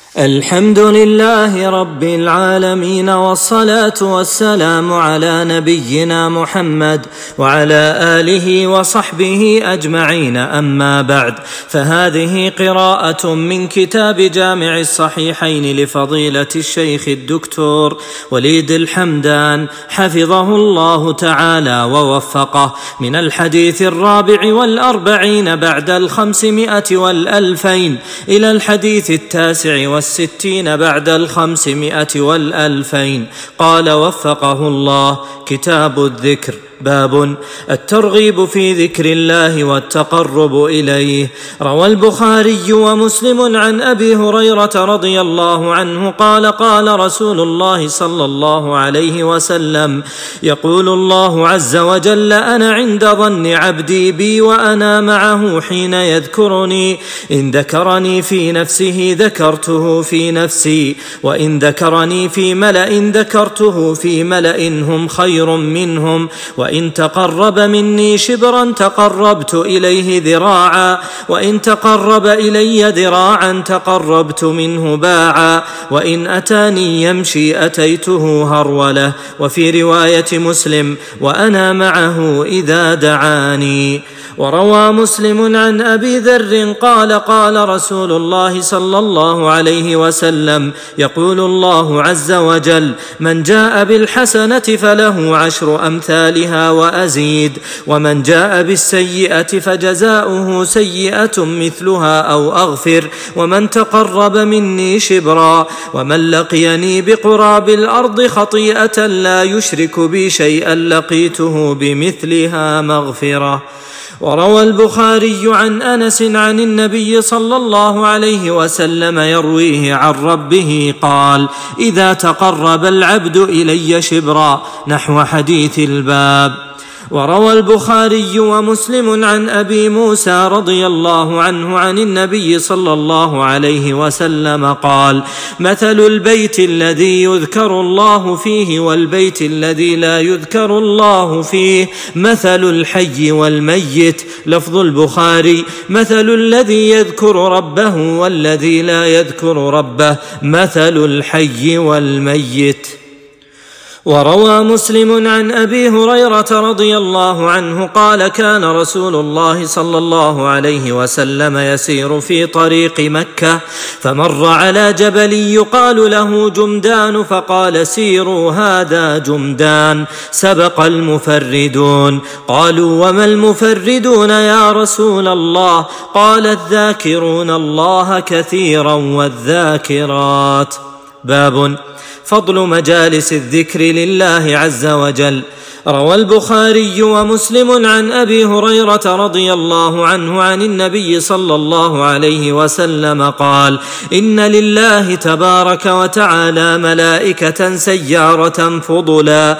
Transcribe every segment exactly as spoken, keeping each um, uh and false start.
الحمد لله رب العالمين، والصلاة والسلام على نبينا محمد وعلى آله وصحبه أجمعين. أما بعد، فهذه قراءة من كتاب جامع الصحيحين لفضيلة الشيخ الدكتور وليد الحمدان حفظه الله تعالى ووفقه، من الحديث الرابع والأربعين بعد الخمسمائة والألفين إلى الحديث التاسع والسلام والستين بعد الخمسمائة والألفين. قال وفقه الله: كتاب الذكر. باب الترغيب في ذكر الله والتقرب إليه. روى البخاري ومسلم عن أبي هريرة رضي الله عنه قال: قال رسول الله صلى الله عليه وسلم: يقول الله عز وجل: أنا عند ظن عبدي بي وأنا معه حين يذكرني، إن ذكرني في نفسه ذكرته في نفسي، وإن ذكرني في ملأ ذكرته في ملأ هم خير منهم، وإن تقرب مني شبرا تقربت إليه ذراعا، وإن تقرب إلي ذراعا تقربت منه باعا، وإن أتاني يمشي أتيته هرولة. وفي رواية مسلم: وأنا معه إذا دعاني. وروى مسلم عن أبي ذر قال: قال رسول الله صلى الله عليه وسلم: يقول الله عز وجل: من جاء بالحسنة فله عشر أمثالها وأزيد، ومن جاء بالسيئة فجزاؤه سيئة مثلها أو أغفر، ومن تقرب مني شبرا، ومن لقيني بقراب الأرض خطيئة لا يشرك بي شيئا لقيته بمثلها مغفرة. وروى البخاري عن أنس عن النبي صلى الله عليه وسلم يرويه عن ربه قال: إذا تقرب العبد إلي شبرا، نحو حديث الباب. وروى البخاري ومسلم عن أبي موسى رضي الله عنه عن النبي صلى الله عليه وسلم قال: مثل البيت الذي يذكر الله فيه والبيت الذي لا يذكر الله فيه مثل الحي والميت. لفظ البخاري: مثل الذي يذكر ربه والذي لا يذكر ربه مثل الحي والميت. وروى مسلم عن أبي هريرة رضي الله عنه قال: كان رسول الله صلى الله عليه وسلم يسير في طريق مكة، فمر على جبل يقال له جمدان، فقال: سيروا هذا جمدان، سبق المفردون. قالوا: وما المفردون يا رسول الله؟ قال: الذاكرون الله كثيرا والذاكرات. باب فضل مجالس الذكر لله عز وجل. روى البخاري ومسلم عن أبي هريرة رضي الله عنه عن النبي صلى الله عليه وسلم قال: إن لله تبارك وتعالى ملائكة سيارة فضلا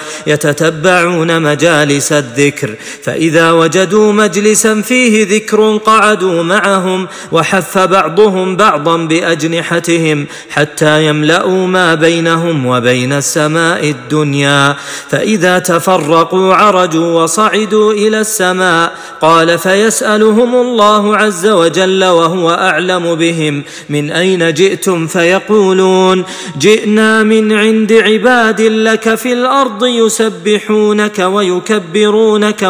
يتتبعون مجالس الذكر، فإذا وجدوا مجلسا فيه ذكر قعدوا معهم، وحف بعضهم بعضا بأجنحتهم حتى يملأوا ما بينهم وبين السماء الدنيا، فإذا تفرقوا عرجوا وصعدوا إلى السماء. قال: فيسألهم الله عز وجل وهو أعلم بهم: من أين جئتم؟ فيقولون: جئنا من عند عباد لك في الأرض يسبحونك ويكبرونك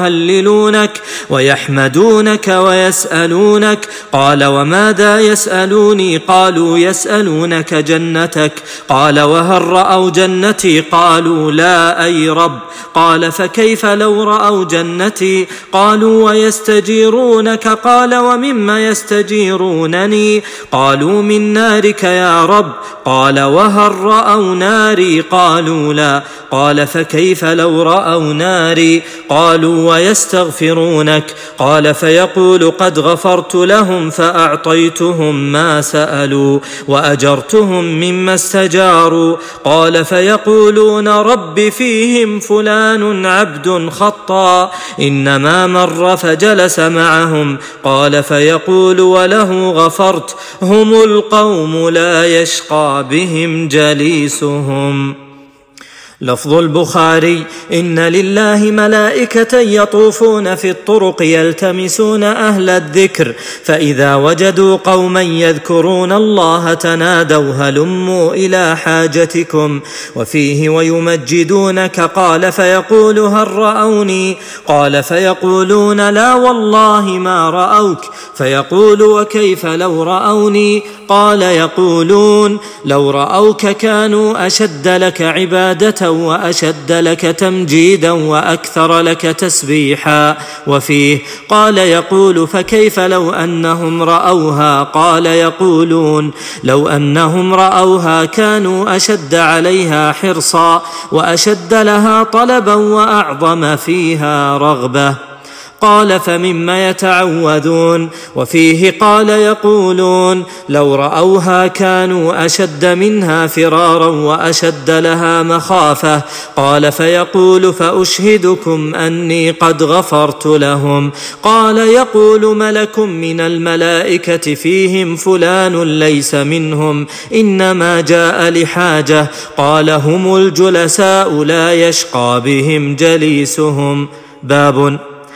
ويهللونك ويحمدونك ويسألونك. قال: وماذا يسألوني؟ قالوا: يسألونك جنتك. قال: وهل رأوا جنتي؟ قالوا: لا أي رب. قال: فكيف لو رأوا جنتي؟ قالوا: ويستجيرونك. قال: ومما يستجيرونني؟ قالوا: من نارك يا رب. قال: وهل رأوا ناري؟ قالوا: لا. قال: فكيف لو رأوا ناري؟ قالوا: ويستغفرونك. قال: فيقول: قد غفرت لهم فأعطيتهم ما سألوا وأجرتهم مما استجاروا. قال: فيقولون: رب فيهم فلان عبد خطا، إنما مر فجلس معهم. قال: فيقول: وله غفرت، هم القوم لا يشقى بهم جليسهم. لفظ البخاري: إن لله ملائكة يطوفون في الطرق يلتمسون أهل الذكر، فإذا وجدوا قوما يذكرون الله تنادوا هلموا إلى حاجتكم. وفيه: ويمجدونك، قال فيقول هل رأوني؟ قال فيقولون لا والله ما رأوك، فيقول وكيف لو رأوني؟ قال يقولون لو رأوك كانوا أشد لك عبادة وأشد لك تمجيدا وأكثر لك تسبيحا. وفيه: قال يقول فكيف لو أنهم رأوها؟ قال يقولون لو أنهم رأوها كانوا أشد عليها حرصا وأشد لها طلبا وأعظم فيها رغبة. قال فمما يتعوذون؟ وفيه: قال يقولون لو رأوها كانوا أشد منها فرارا وأشد لها مخافة. قال فيقول فأشهدكم أني قد غفرت لهم. قال يقول ملك من الملائكة فيهم فلان ليس منهم إنما جاء لحاجة. قال هم الجلساء لا يشقى بهم جليسهم. باب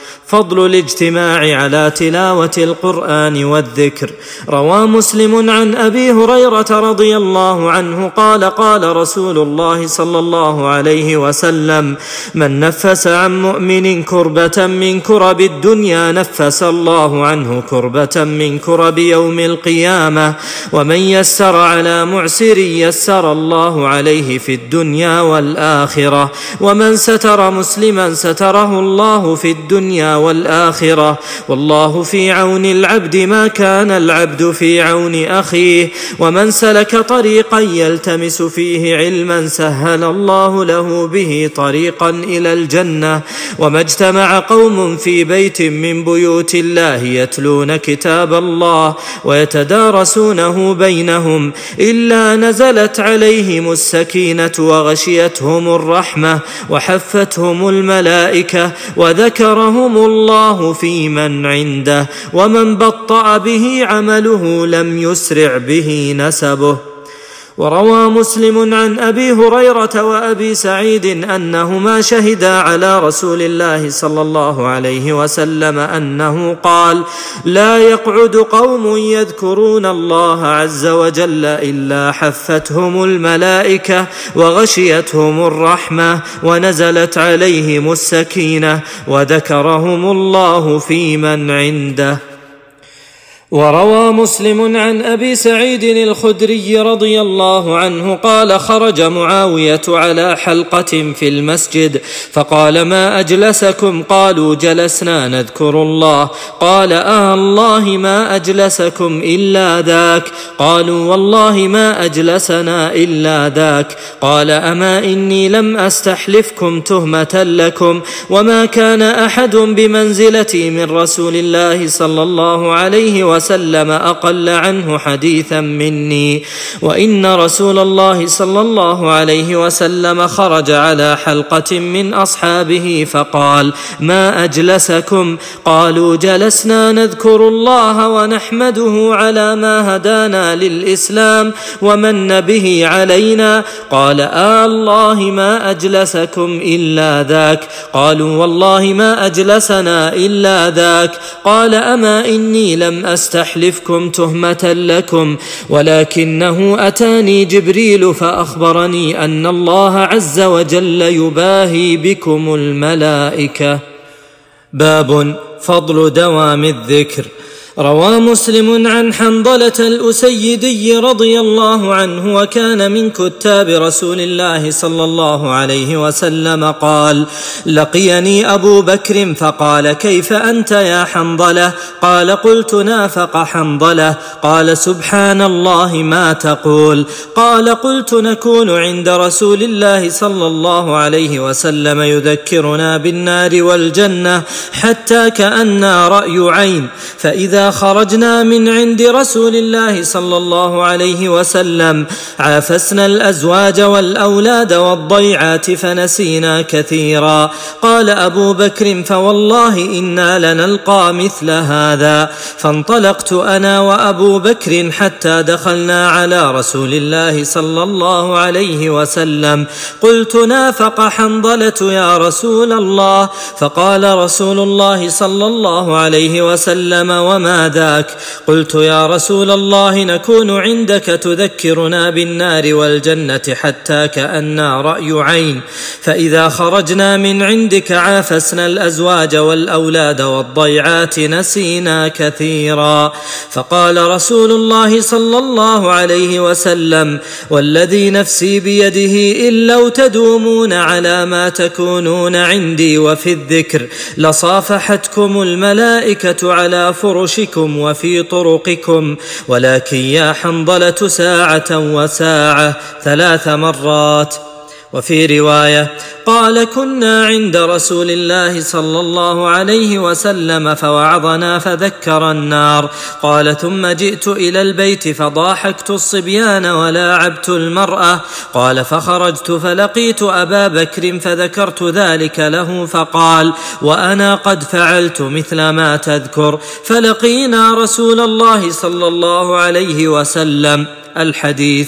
فضل الاجتماع على تلاوة القرآن والذكر. روى مسلم عن أبي هريرة رضي الله عنه قال: قال رسول الله صلى الله عليه وسلم: من نفس عن مؤمن كربة من كرب الدنيا نفس الله عنه كربة من كرب يوم القيامة، ومن يسر على معسر يسر الله عليه في الدنيا والآخرة، ومن ستر مسلما ستره الله في الدنيا والآخرة، والله في عون العبد ما كان العبد في عون أخيه، ومن سلك طريقا يلتمس فيه علما سهل الله له به طريقا إلى الجنة. وما اجتمع قوم في بيت من بيوت الله يتلون كتاب الله ويتدارسونه بينهم إلا نزلت عليهم السكينة وغشيتهم الرحمة وحفتهم الملائكة وذكرهم الله في من عنده، ومن بطأ به عمله لم يسرع به نسبه. وروى مسلم عن أبي هريرة وأبي سعيد أنهما شهدا على رسول الله صلى الله عليه وسلم أنه قال: لا يقعد قوم يذكرون الله عز وجل إلا حفتهم الملائكة وغشيتهم الرحمة ونزلت عليهم السكينة وذكرهم الله في من عنده. وروى مسلم عن أبي سعيد الخدري رضي الله عنه قال: خرج معاوية على حلقة في المسجد فقال: ما أجلسكم؟ قالوا: جلسنا نذكر الله. قال: آه الله ما أجلسكم إلا ذاك. قالوا: والله ما أجلسنا إلا ذاك. قال: أما إني لم أستحلفكم تهمة لكم، وما كان أحد بمنزلتي من رسول الله صلى الله عليه وسلم وسلم أقل عنه حديثا مني. وإن رسول الله صلى الله عليه وسلم خرج على حلقة من أصحابه فقال: ما أجلسكم؟ قالوا: جلسنا نذكر الله ونحمده على ما هدانا للإسلام ومن به علينا. قال: آه الله ما أجلسكم إلا ذاك. قالوا: والله ما أجلسنا إلا ذاك. قال: أما إني لم أستحلفكم أحلفكم تهمة لكم، ولكنه أتاني جبريل فأخبرني أن الله عز وجل يباهي بكم الملائكة. باب فضل دوام الذكر. روى مسلم عن حنظلة الأسيدي رضي الله عنه وكان من كتاب رسول الله صلى الله عليه وسلم قال: لقيني أبو بكر فقال: كيف أنت يا حنظلة؟ قال: قلت: نافق حنظلة. قال: سبحان الله ما تقول؟ قال: قلت: نكون عند رسول الله صلى الله عليه وسلم يذكرنا بالنار والجنة حتى كأننا رأي عين، فإذا فإذا خرجنا من عند رسول الله صلى الله عليه وسلم عافسنا الأزواج والأولاد والضيعات فنسينا كثيرا. قال أبو بكر: فوالله إنا لنلقى مثل هذا. فانطلقت أنا وأبو بكر حتى دخلنا على رسول الله صلى الله عليه وسلم. قلت: نافق حنظلة يا رسول الله. فقال رسول الله صلى الله عليه وسلم: وما ذاك؟ قلت: يا رسول الله نكون عندك تذكرنا بالنار والجنة حتى كأننا رأي عين، فإذا خرجنا من عندك عافسنا الأزواج والأولاد والضيعات نسينا كثيرا. فقال رسول الله صلى الله عليه وسلم: والذي نفسي بيده إن لو تدومون على ما تكونون عندي وفي الذكر لصافحتكم الملائكة على فرشكم وفي طرقكم، ولكن يا حنظلة ساعة وساعة ثلاث مرات. وفي رواية قال: كنا عند رسول الله صلى الله عليه وسلم فوعظنا فذكر النار. قال: ثم جئت إلى البيت فضاحكت الصبيان ولاعبت المرأة. قال: فخرجت فلقيت أبا بكر فذكرت ذلك له فقال: وأنا قد فعلت مثل ما تذكر. فلقينا رسول الله صلى الله عليه وسلم. الحديث.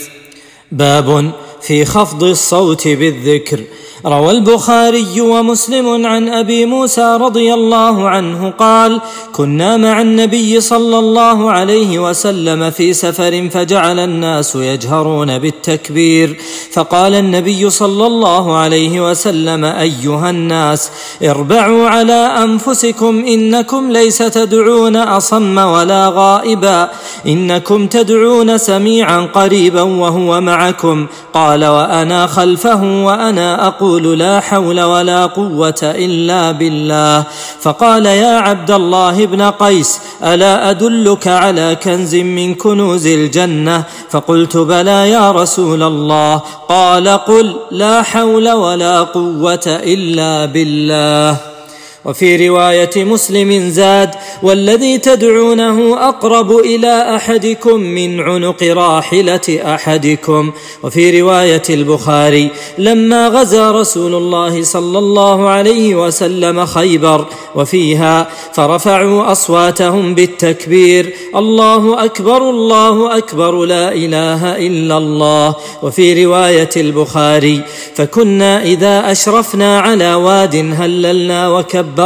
باب في خفض الصوت بالذكر. روى البخاري ومسلم عن أبي موسى رضي الله عنه قال: كنا مع النبي صلى الله عليه وسلم في سفر فجعل الناس يجهرون بالتكبير، فقال النبي صلى الله عليه وسلم: أيها الناس اربعوا على أنفسكم، إنكم ليس تدعون أصم ولا غائبا، إنكم تدعون سميعا قريبا وهو معكم. قال: وأنا خلفه وأنا أقول لا حول ولا قوة إلا بالله. فقال: يا عبد الله بن قيس، ألا أدلك على كنز من كنوز الجنة؟ فقلت: بلى يا رسول الله. قال: قل لا حول ولا قوة إلا بالله. وفي رواية مسلم زاد: والذي تدعونه أقرب إلى أحدكم من عنق راحلة أحدكم. وفي رواية البخاري: لما غزا رسول الله صلى الله عليه وسلم خيبر وفيها فرفعوا أصواتهم بالتكبير: الله أكبر الله أكبر لا إله إلا الله. وفي رواية البخاري: فكنا إذا أشرفنا على واد هللنا وكبرنا.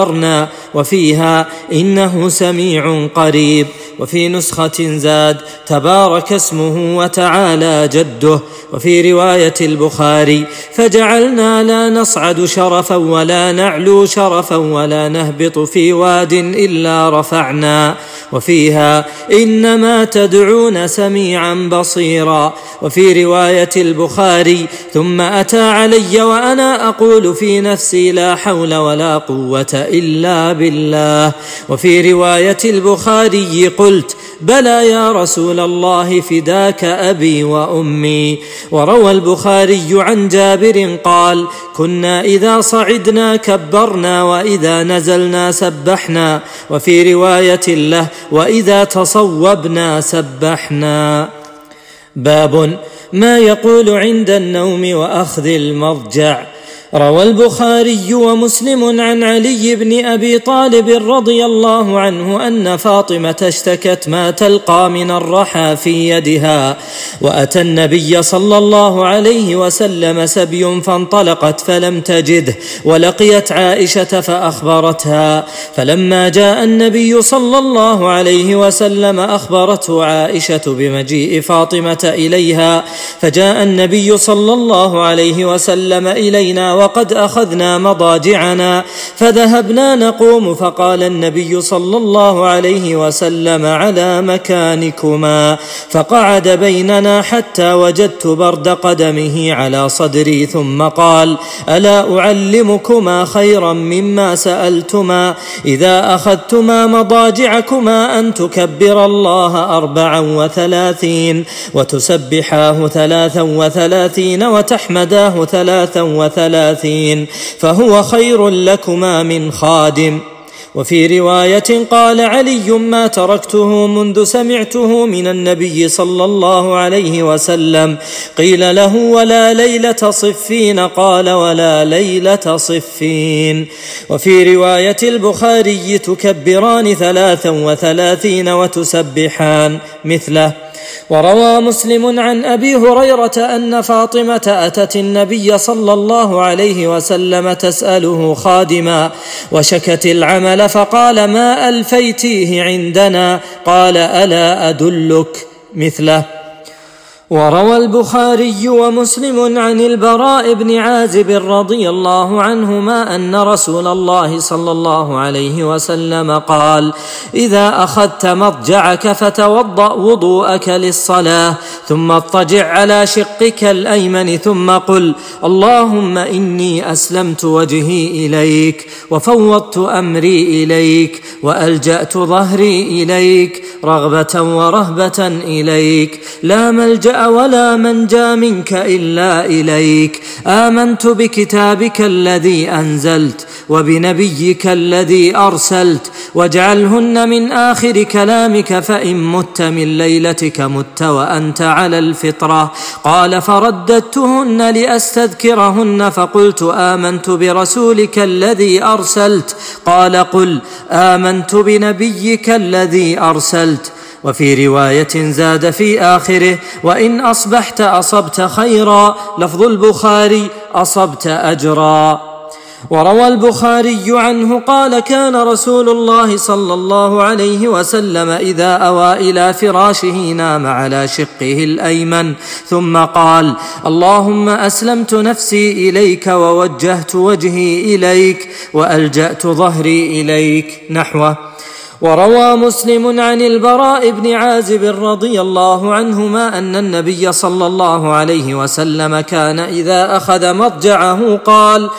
وفيها: إنه سميع قريب. وفي نسخة زاد: تبارك اسمه وتعالى جده. وفي رواية البخاري: فجعلنا لا نصعد شرفا ولا نعلو شرفا ولا نهبط في واد إلا رفعنا. وفيها: إنما تدعون سميعا بصيرا. وفي رواية البخاري: ثم أتى علي وأنا أقول في نفسي لا حول ولا قوة إلا بالله. وفي رواية البخاري: قلت: بلى يا رسول الله، فداك أبي وأمي. وروى البخاري عن جابر قال: كنا إذا صعدنا كبرنا وإذا نزلنا سبحنا. وفي رواية له: وإذا تصوبنا سبحنا. باب ما يقول عند النوم وأخذ المضجع. روى البخاري ومسلم عن علي بن أبي طالب رضي الله عنه أن فاطمة اشتكت ما تلقى من الرحى في يدها، وأتى النبي صلى الله عليه وسلم سبي فانطلقت فلم تجده، ولقيت عائشة فأخبرتها. فلما جاء النبي صلى الله عليه وسلم أخبرته عائشة بمجيء فاطمة إليها، فجاء النبي صلى الله عليه وسلم إلينا وقد أخذنا مضاجعنا، فذهبنا نقوم، فقال النبي صلى الله عليه وسلم: على مكانكما. فقعد بيننا حتى وجدت برد قدمه على صدري، ثم قال: ألا أعلمكما خيرا مما سألتما؟ إذا أخذتما مضاجعكما أن تكبر الله أربعا وثلاثين، وتسبحاه ثلاثا وثلاثين، وتحمداه ثلاثا وثلاثين، فهو خير لكما من خادم. وفي رواية قال علي: ما تركته منذ سمعته من النبي صلى الله عليه وسلم. قيل له: ولا ليلة صفين؟ قال: ولا ليلة صفين. وفي رواية البخاري: تكبران ثلاثا وثلاثين وتسبحان مثله. وروى مسلم عن أبي هريرة أن فاطمة أتت النبي صلى الله عليه وسلم تسأله خادما، وشكت العمل فقال: ما ألفيتيه عندنا؟ قال: ألا أدلك مثله. وروى البخاري ومسلم عن البراء بن عازب رضي الله عنهما أن رسول الله صلى الله عليه وسلم قال: إذا أخذت مضجعك فتوضأ وضوءك للصلاة، ثم اضطجع على شقك الأيمن، ثم قل: اللهم إني أسلمت وجهي إليك، وفوضت أمري إليك، وألجأت ظهري إليك، رغبة ورهبة إليك، لا ملجأ ولا منجى منك إلا إليك. آمنت بكتابك الذي أنزلت وبنبيك الذي أرسلت، واجعلهن من آخر كلامك، فإن مت من ليلتك مت وأنت على الفطرة. قال: فرددتهن لأستذكرهن، فقلت: آمنت برسولك الذي أرسلت. قال: قل: آمنت بنبيك الذي أرسلت. وفي رواية زاد في آخره: وإن أصبحت أصبت خيرا. لفظ البخاري: أصبت أجرا. وروى البخاري عنه قال: كان رسول الله صلى الله عليه وسلم إذا أوى إلى فراشه نام على شقه الأيمن، ثم قال: اللهم أسلمت نفسي إليك، ووجهت وجهي إليك، وألجأت ظهري إليك نحوه. وروى مسلم عن البراء بن عازب رضي الله عنهما أن النبي صلى الله عليه وسلم كان إذا أخذ مضجعه قال: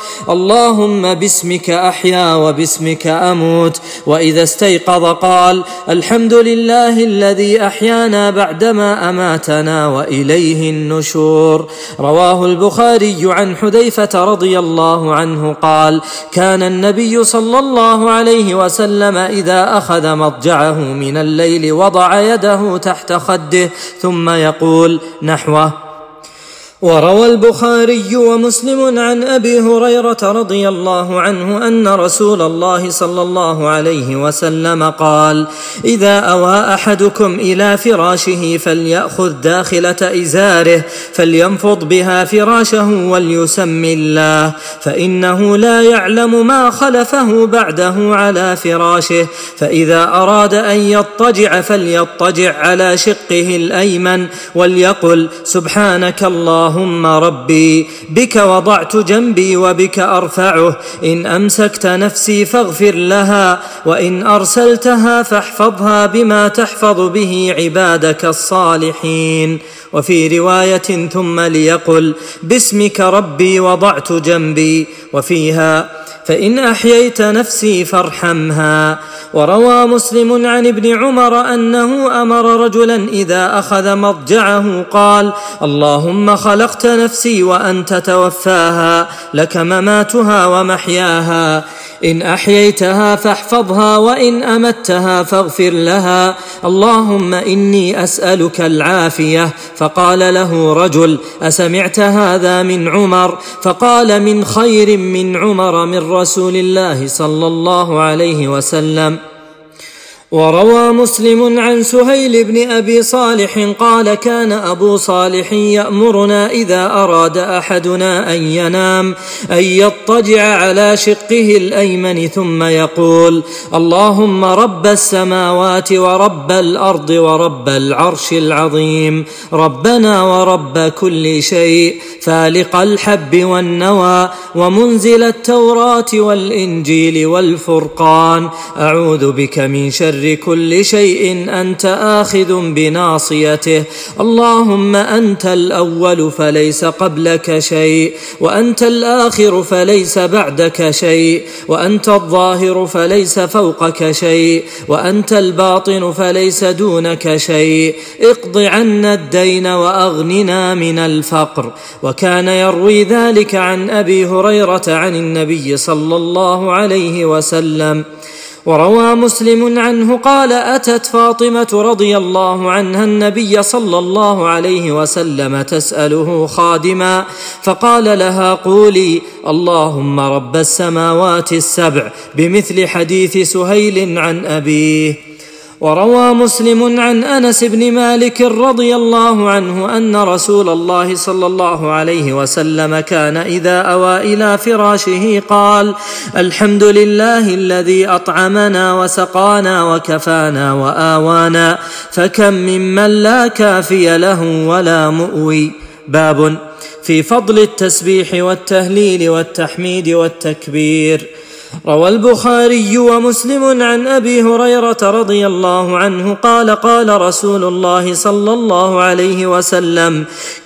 اللهم باسمك أحيا وباسمك أموت. وإذا استيقظ قال: الحمد لله الذي أحيانا بعدما أماتنا وإليه النشور. رواه البخاري عن حذيفة رضي الله عنه قال: كان النبي صلى الله عليه وسلم إذا أخذ أخذ مضجعه من الليل وضع يده تحت خده ثم يقول نحوه. وروى البخاري ومسلم عن أبي هريرة رضي الله عنه أن رسول الله صلى الله عليه وسلم قال: إذا أوى أحدكم إلى فراشه فليأخذ داخلة إزاره فلينفض بها فراشه وليسم الله، فإنه لا يعلم ما خلفه بعده على فراشه. فإذا أراد أن يضطجع فليضطجع على شقه الأيمن وليقل: سبحانك الله اللهم ربي، بك وضعت جنبي وبك أرفعه، إن أمسكت نفسي فاغفر لها، وإن أرسلتها فاحفظها بما تحفظ به عبادك الصالحين. وفي رواية: ثم ليقل: باسمك ربي وضعت جنبي، وفيها: فإن أحييت نفسي فارحمها. وروى مسلم عن ابن عمر أنه أمر رجلا إذا أخذ مضجعه قال: اللهم خلقت نفسي وأنت توفاها، لك مماتها ومحياها، إن أحييتها فاحفظها، وإن أمتها فاغفر لها، اللهم إني أسألك العافية. فقال له رجل: أسمعت هذا من عمر؟ فقال: من خير من عمر من رسول الله صلى الله عليه وسلم. وروى مسلم عن سهيل بن أبي صالح قال: كان أبو صالح يأمرنا إذا أراد أحدنا أن ينام أن يضطجع على شقه الأيمن ثم يقول: اللهم رب السماوات ورب الأرض ورب العرش العظيم، ربنا ورب كل شيء، فالق الحب والنوى، ومنزل التوراة والإنجيل والفرقان، أعوذ بك من شر كل شيء أنت آخذ بناصيته، اللهم أنت الأول فليس قبلك شيء، وأنت الآخر فليس بعدك شيء، وأنت الظاهر فليس فوقك شيء، وأنت الباطن فليس دونك شيء، اقض عنا الدين وأغننا من الفقر. وكان يروي ذلك عن أبي هريرة عن النبي صلى الله عليه وسلم. وروى مسلم عنه قال: أتت فاطمة رضي الله عنها النبي صلى الله عليه وسلم تسأله خادما، فقال لها: قولي اللهم رب السماوات السبع، بمثل حديث سهيل عن أبيه. وروى مسلم عن أنس بن مالك رضي الله عنه أن رسول الله صلى الله عليه وسلم كان إذا أوى إلى فراشه قال: الحمد لله الذي أطعمنا وسقانا وكفانا وآوانا، فكم ممن لا كافي له ولا مؤوي. باب في فضل التسبيح والتهليل والتحميد والتكبير. روى البخاري ومسلم عن أبي هريرة رضي الله عنه قال: قال رسول الله صلى الله عليه وسلم: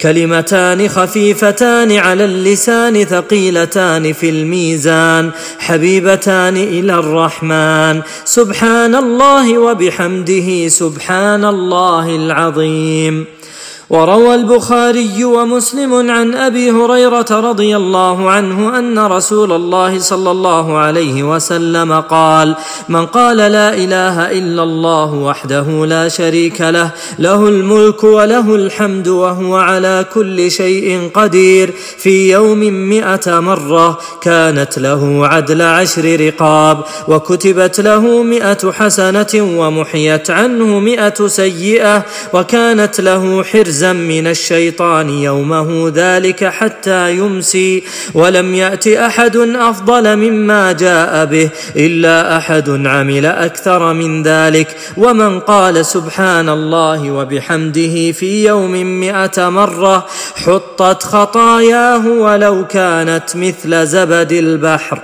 كلمتان خفيفتان على اللسان ثقيلتان في الميزان، حبيبتان إلى الرحمن، سبحان الله وبحمده سبحان الله العظيم. وروى البخاري ومسلم عن أبي هريرة رضي الله عنه أن رسول الله صلى الله عليه وسلم قال: من قال لا إله إلا الله وحده لا شريك له، له الملك وله الحمد وهو على كل شيء قدير، في يوم مئة مرة، كانت له عدل عشر رقاب، وكتبت له مئة حسنة، ومحيت عنه مئة سيئة، وكانت له حرز من الشيطان يومه ذلك حتى يمسي، ولم يأت أحد أفضل مما جاء به إلا أحد عمل أكثر من ذلك. ومن قال سبحان الله وبحمده في يوم مئة مرة حطت خطاياه ولو كانت مثل زبد البحر.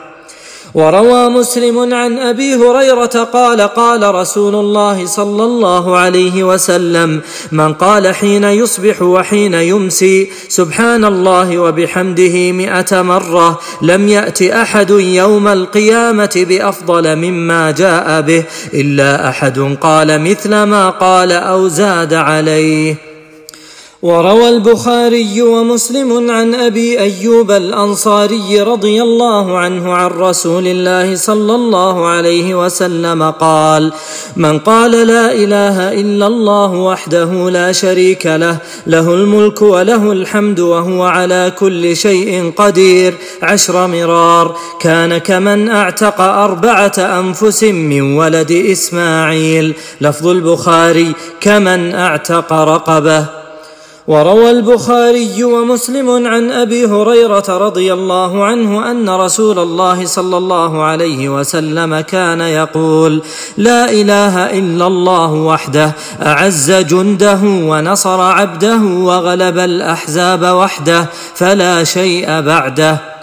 وروى مسلم عن أبي هريرة قال: قال رسول الله صلى الله عليه وسلم: من قال حين يصبح وحين يمسي سبحان الله وبحمده مئة مرة، لم يأت أحد يوم القيامة بأفضل مما جاء به إلا أحد قال مثل ما قال أو زاد عليه. وروى البخاري ومسلم عن أبي أيوب الأنصاري رضي الله عنه عن رسول الله صلى الله عليه وسلم قال: من قال لا إله إلا الله وحده لا شريك له، له الملك وله الحمد وهو على كل شيء قدير، عشر مرار، كان كمن أعتق أربعة أنفس من ولد إسماعيل. لفظ البخاري: كمن أعتق رقبة. وروى البخاري ومسلم عن أبي هريرة رضي الله عنه أن رسول الله صلى الله عليه وسلم كان يقول: لا إله إلا الله وحده، أعز جنده ونصر عبده وغلب الأحزاب وحده، فلا شيء بعده.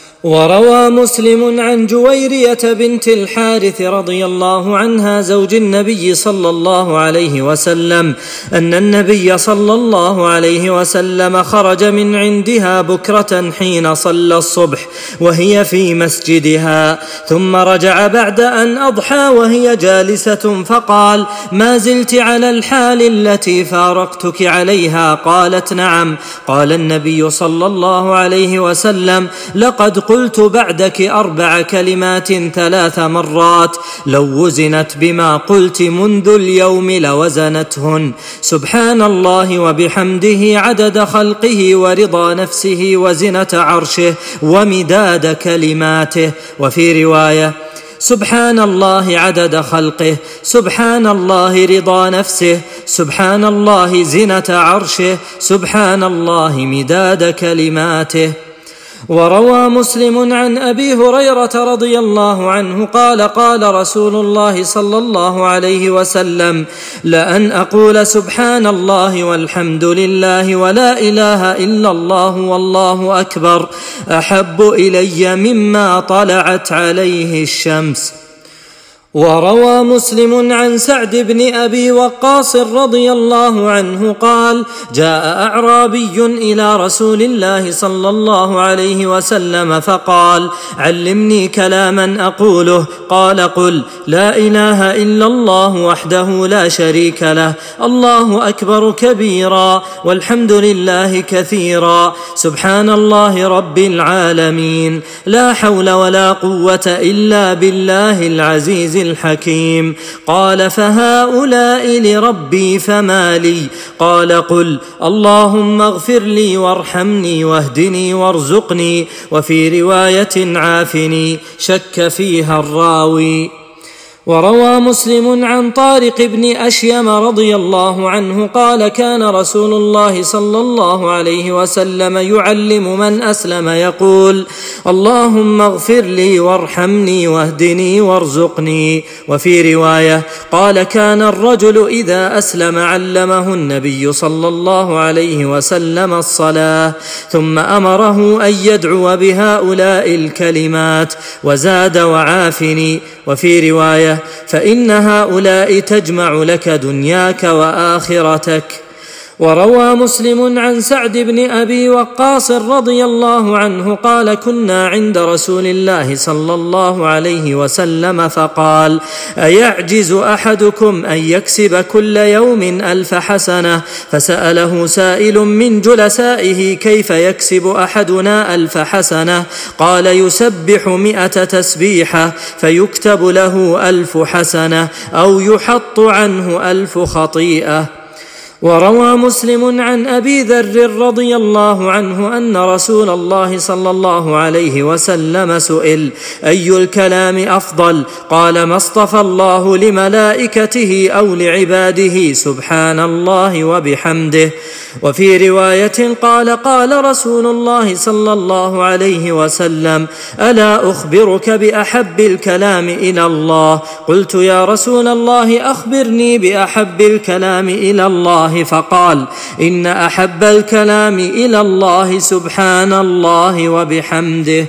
وروى مسلم عن جويرية بنت الحارث رضي الله عنها زوج النبي صلى الله عليه وسلم أن النبي صلى الله عليه وسلم خرج من عندها بكرة حين صلى الصبح وهي في مسجدها، ثم رجع بعد أن أضحى وهي جالسة، فقال: ما زلت على الحال التي فارقتك عليها؟ قالت: نعم. قال النبي صلى الله عليه وسلم: لقد قلت بعدك أربع كلمات ثلاث مرات، لو وزنت بما قلت منذ اليوم لوزنتهن: سبحان الله وبحمده عدد خلقه ورضا نفسه وزنة عرشه ومداد كلماته. وفي رواية: سبحان الله عدد خلقه، سبحان الله رضا نفسه، سبحان الله زنة عرشه، سبحان الله مداد كلماته. وروى مسلم عن أبي هريرة رضي الله عنه قال: قال رسول الله صلى الله عليه وسلم: لأن أقول سبحان الله والحمد لله ولا إله إلا الله والله أكبر أحب إلي مما طلعت عليه الشمس. وروى مسلم عن سعد بن أبي وقاص رضي الله عنه قال: جاء أعرابي إلى رسول الله صلى الله عليه وسلم فقال: علمني كلاما أقوله. قال: قل لا إله إلا الله وحده لا شريك له، الله أكبر كبيرا، والحمد لله كثيرا، سبحان الله رب العالمين، لا حول ولا قوة إلا بالله العزيز الحكيم. قال: فهؤلاء لربي فما لي؟ قال: قل: اللهم اغفر لي وارحمني واهدني وارزقني. وفي رواية: عافني، شك فيها الراوي. وروى مسلم عن طارق بن أشيم رضي الله عنه قال: كان رسول الله صلى الله عليه وسلم يعلم من أسلم يقول: اللهم اغفر لي وارحمني واهدني وارزقني. وفي رواية قال: كان الرجل إذا أسلم علمه النبي صلى الله عليه وسلم الصلاة، ثم أمره أن يدعو بهؤلاء الكلمات، وزاد: وعافني. وفي رواية: فإن هؤلاء تجمع لك دنياك وآخرتك. وروى مسلم عن سعد بن أبي وقاص رضي الله عنه قال: كنا عند رسول الله صلى الله عليه وسلم فقال: أيعجز أحدكم أن يكسب كل يوم ألف حسنة؟ فسأله سائل من جلسائه: كيف يكسب أحدنا ألف حسنة؟ قال: يسبح مئة تسبيحة فيكتب له ألف حسنة، أو يحط عنه ألف خطيئة. وروى مسلم عن أبي ذر رضي الله عنه أن رسول الله صلى الله عليه وسلم سئل: أي الكلام أفضل؟ قال: ما اصطفى الله لملائكته أو لعباده سبحان الله وبحمده. وفي رواية قال: قال رسول الله صلى الله عليه وسلم: ألا أخبرك بأحب الكلام إلى الله؟ قلت: يا رسول الله أخبرني بأحب الكلام إلى الله. فقال: إن أحب الكلام إلى الله سبحان الله وبحمده.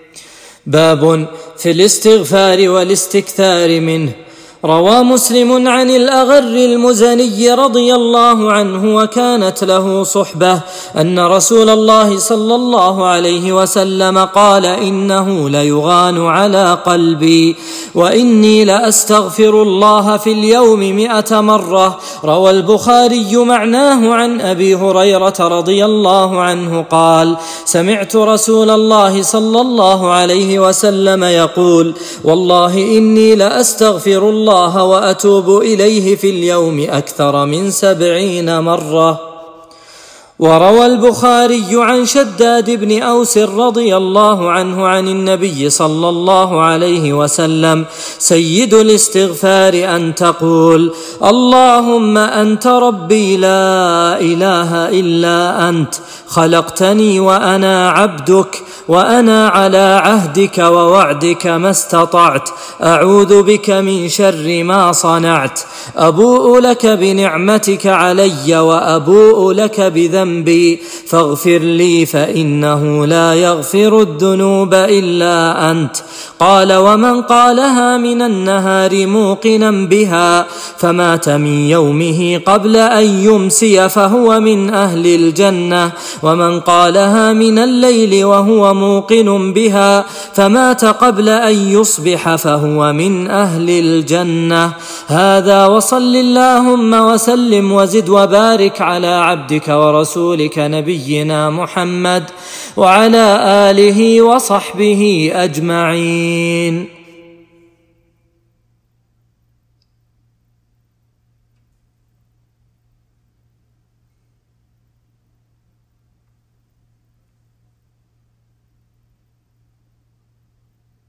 باب في الاستغفار والاستكثار منه. روى مسلم عن الأغر المزني رضي الله عنه وكانت له صحبة أن رسول الله صلى الله عليه وسلم قال: إنه ليغان على قلبي وإني لأستغفر الله في اليوم مئة مرة. روى البخاري معناه عن أبي هريرة رضي الله عنه قال: سمعت رسول الله صلى الله عليه وسلم يقول: والله إني لأستغفر الله وأتوب إليه في اليوم أكثر من سبعين مرة. وروى البخاري عن شداد بن أوس رضي الله عنه عن النبي صلى الله عليه وسلم: سيد الاستغفار أن تقول: اللهم أنت ربي لا إله إلا أنت، خلقتني وأنا عبدك، وأنا على عهدك ووعدك ما استطعت، أعوذ بك من شر ما صنعت، أبوء لك بنعمتك علي وأبوء لك بذنبي، فاغفر لي فإنه لا يغفر الذنوب إلا أنت. قال: ومن قالها من النهار موقنا بها فمات من يومه قبل أن يمسي فهو من أهل الجنة، ومن قالها من الليل وهو موقن بها فمات قبل أن يصبح فهو من أهل الجنة. هذا، وصل اللهم وسلم وزد وبارك على عبدك ورسولك نبينا محمد وعلى آله وصحبه أجمعين.